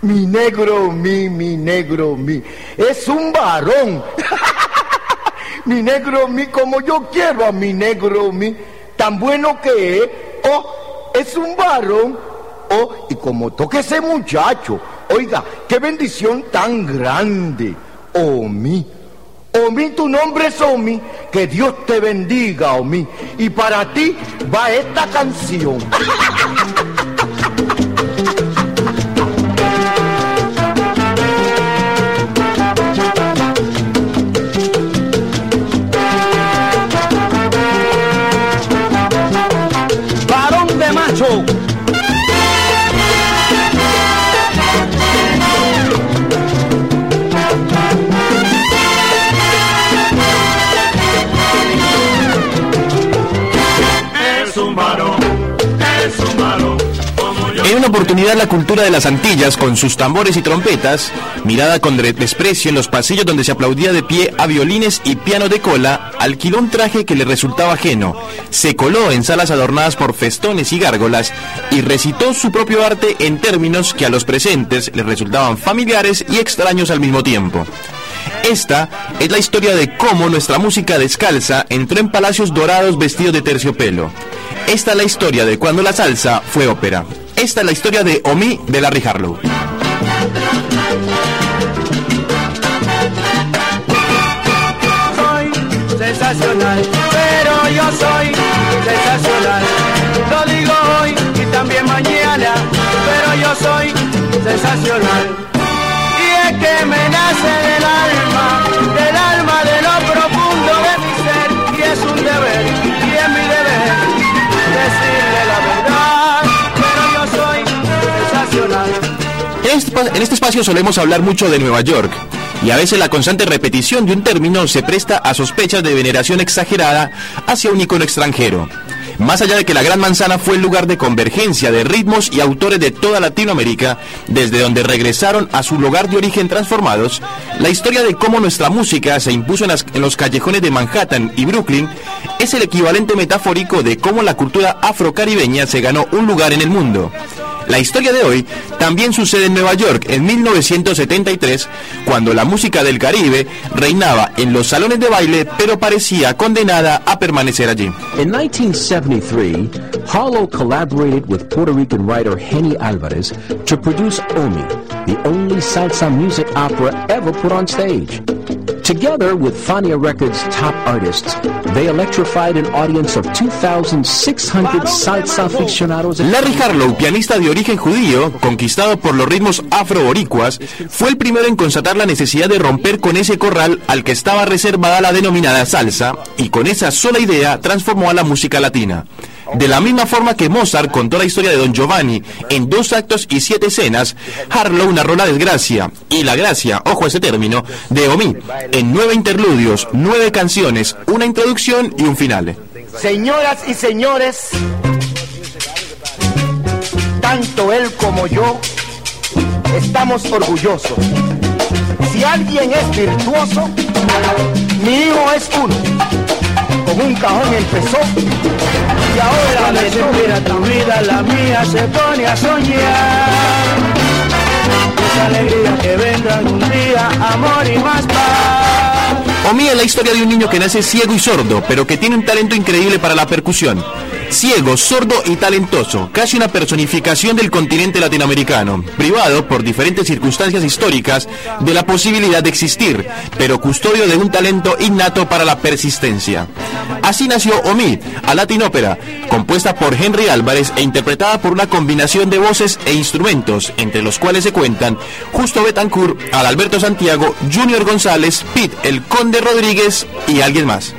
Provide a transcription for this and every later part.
Mi negro, mi negro, mi. Es un varón. Mi negro, mi, como yo quiero a mi negro, mi. Tan bueno que es. Oh, es un varón. Oh, y como toque ese muchacho. Oiga, qué bendición tan grande. Omi. Omi, tu nombre es Omi. Que Dios te bendiga, Omi. Y para ti va esta canción. Varón de macho. En una oportunidad la cultura de las Antillas, con sus tambores y trompetas, mirada con desprecio en los pasillos donde se aplaudía de pie a violines y piano de cola, alquiló un traje que le resultaba ajeno, se coló en salas adornadas por festones y gárgolas y recitó su propio arte en términos que a los presentes les resultaban familiares y extraños al mismo tiempo. Esta es la historia de cómo nuestra música descalza entró en palacios dorados vestidos de terciopelo. Esta es la historia de cuando la salsa fue ópera. Esta es la historia de Omi de Larry Harlow. Soy sensacional, pero yo soy sensacional. Lo digo hoy y también mañana, pero yo soy sensacional. Y es que me nace del alma de lo profundo de mi ser. Y es un deber, y es mi deber, decirle la verdad, pero yo soy sensacional. En este espacio solemos hablar mucho de Nueva York, y a veces la constante repetición de un término se presta a sospechas de veneración exagerada hacia un ícono extranjero. Más allá de que la Gran Manzana fue el lugar de convergencia de ritmos y autores de toda Latinoamérica, desde donde regresaron a su lugar de origen transformados, la historia de cómo nuestra música se impuso en los callejones de Manhattan y Brooklyn es el equivalente metafórico de cómo la cultura afrocaribeña se ganó un lugar en el mundo. La historia de hoy también sucede en Nueva York en 1973, cuando la música del Caribe reinaba en los salones de baile, pero parecía condenada a permanecer allí. In 1973, Harlow collaborated with Puerto Rican writer Henny Alvarez to produce Omi, the only salsa music opera ever put on stage. Together with Fania Records' top artists, they electrified an audience of 2,600 salsa aficionados. Larry Harlow, pianista de origen judío, conquistado por los ritmos afro-boricuas, fue el primero en constatar la necesidad de romper con ese corral al que estaba reservada la denominada salsa, y con esa sola idea transformó a la música latina. De la misma forma que Mozart contó la historia de Don Giovanni en 2 actos y 7 escenas, Harlow narró la desgracia y la gracia, ojo a ese término, de Omi en 9 interludios, 9 canciones, una introducción y un final. Señoras y señores, tanto él como yo estamos orgullosos. Si alguien es virtuoso, mi hijo es uno. Con un cajón empezó y ahora Cuando se mira tu vida, la mía se pone a soñar. Esa alegría que vendrá algún día, amor y más paz. Omi es la historia de un niño que nace ciego y sordo, pero que tiene un talento increíble para la percusión. Ciego, sordo y talentoso, casi una personificación del continente latinoamericano, privado por diferentes circunstancias históricas de la posibilidad de existir, pero custodio de un talento innato para la persistencia. Así nació Omi, a Latin Opera, compuesta por Henry Álvarez e interpretada por una combinación de voces e instrumentos, entre los cuales se cuentan Justo Betancourt, Adalberto Santiago, Junior González, Pete el Conde Rodríguez y alguien más.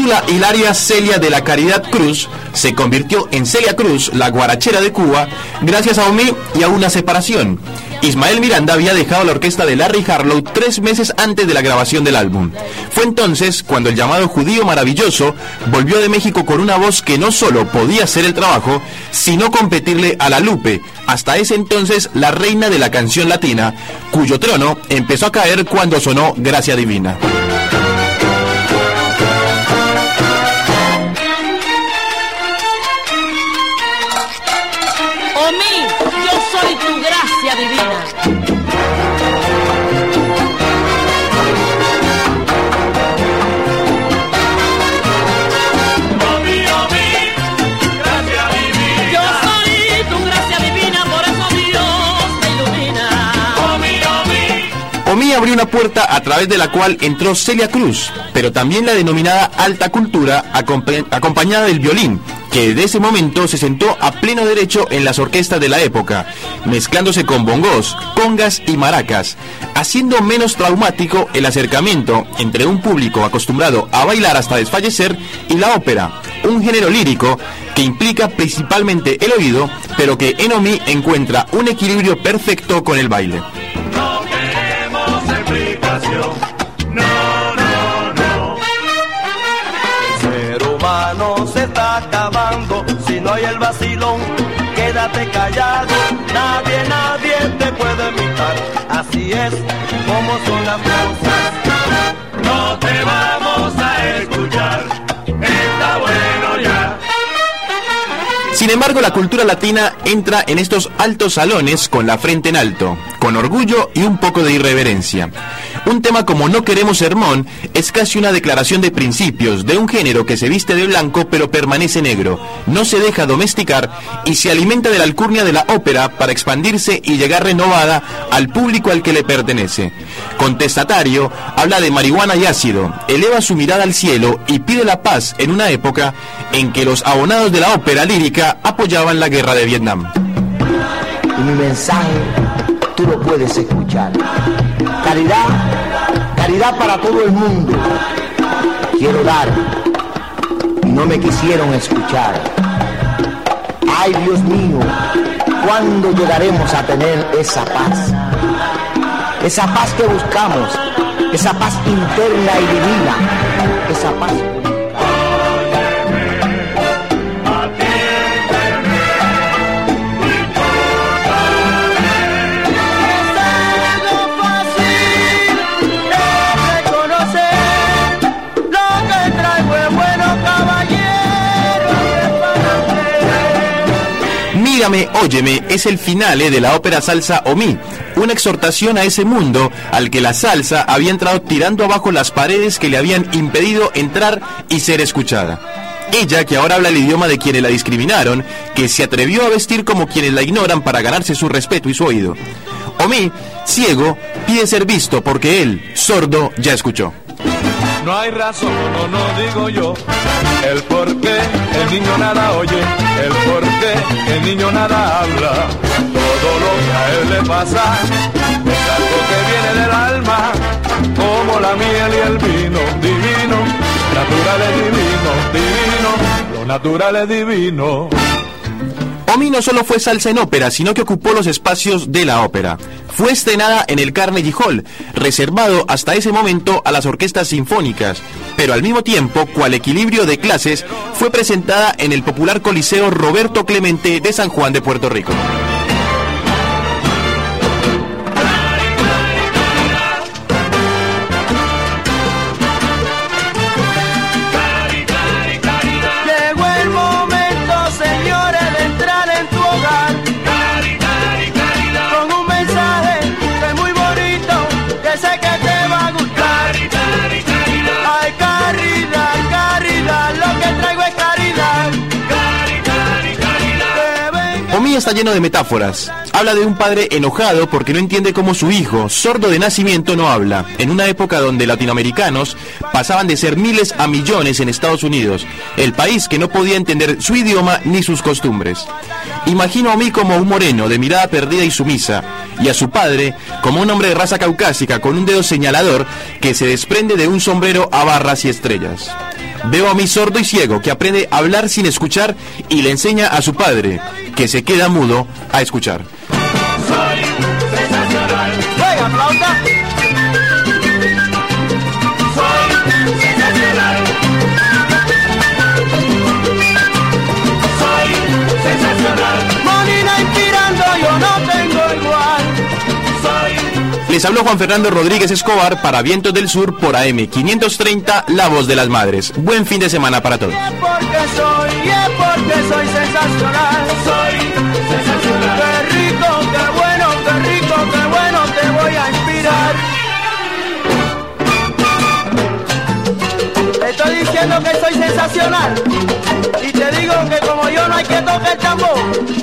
Úrsula Hilaria Celia de la Caridad Cruz se convirtió en Celia Cruz, la guarachera de Cuba, gracias a Omi y a una separación. Ismael Miranda había dejado la orquesta de Larry Harlow 3 meses antes de la grabación del álbum. Fue entonces cuando el llamado Judío Maravilloso volvió de México con una voz que no solo podía hacer el trabajo, sino competirle a la Lupe, hasta ese entonces la reina de la canción latina, cuyo trono empezó a caer cuando sonó Gracia Divina. Omi abrió una puerta a través de la cual entró Celia Cruz, pero también la denominada alta cultura acompañada del violín, que desde ese momento se sentó a pleno derecho en las orquestas de la época, mezclándose con bongos, congas y maracas, haciendo menos traumático el acercamiento entre un público acostumbrado a bailar hasta desfallecer y la ópera, un género lírico que implica principalmente el oído, pero que en Omi encuentra un equilibrio perfecto con el baile. Se está acabando, si no hay el vacilón, quédate callado, nadie te puede imitar, así es como son las cosas, no te vamos a escuchar, está bueno ya. Sin embargo, la cultura latina entra en estos altos salones con la frente en alto, con orgullo y un poco de irreverencia. Un tema como No Queremos Sermón es casi una declaración de principios de un género que se viste de blanco pero permanece negro, no se deja domesticar y se alimenta de la alcurnia de la ópera para expandirse y llegar renovada al público al que le pertenece. Contestatario habla de marihuana y ácido, eleva su mirada al cielo y pide la paz en una época en que los abonados de la ópera lírica apoyaban la guerra de Vietnam. Y mi mensaje tú lo puedes escuchar. Caridad para todo el mundo. Quiero dar y no me quisieron escuchar. Ay, Dios mío, ¿cuándo llegaremos a tener esa paz? Esa paz que buscamos, esa paz interna y divina, esa paz. Mírame, óyeme, es el finale de la ópera salsa Omi, una exhortación a ese mundo al que la salsa había entrado tirando abajo las paredes que le habían impedido entrar y ser escuchada. Ella, que ahora habla el idioma de quienes la discriminaron, que se atrevió a vestir como quienes la ignoran para ganarse su respeto y su oído. Omi, ciego, pide ser visto porque él, sordo, ya escuchó. No hay razón, no digo yo, el por qué el niño nada oye, el por qué el niño nada habla. Todo lo que a él le pasa es algo que viene del alma, como la miel y el vino, divino, natural es divino, lo natural es divino. Omi no solo fue salsa en ópera, sino que ocupó los espacios de la ópera. Fue estrenada en el Carnegie Hall, reservado hasta ese momento a las orquestas sinfónicas, pero al mismo tiempo, cual equilibrio de clases, fue presentada en el popular Coliseo Roberto Clemente de San Juan de Puerto Rico. Omi está lleno de metáforas. Habla de un padre enojado porque no entiende cómo su hijo, sordo de nacimiento, no habla, en una época donde latinoamericanos pasaban de ser miles a millones en Estados Unidos, el país que no podía entender su idioma ni sus costumbres. Imagino a Omi como un moreno de mirada perdida y sumisa, y a su padre como un hombre de raza caucásica con un dedo señalador que se desprende de un sombrero a barras y estrellas. Veo a mi sordo y ciego que aprende a hablar sin escuchar y le enseña a su padre, que se queda mudo, a escuchar. Soy sensacional. Juega, flauta. Soy sensacional. Soy sensacional. Molina inspirando, yo no tengo igual. Les habló Juan Fernando Rodríguez Escobar para Vientos del Sur por AM 530, La Voz de las Madres. Buen fin de semana para todos. Y es porque soy sensacional. Soy sensacional. Qué rico, qué bueno, te voy a inspirar. Te estoy diciendo que soy sensacional. Y te digo que como yo no hay que tocar el tambor.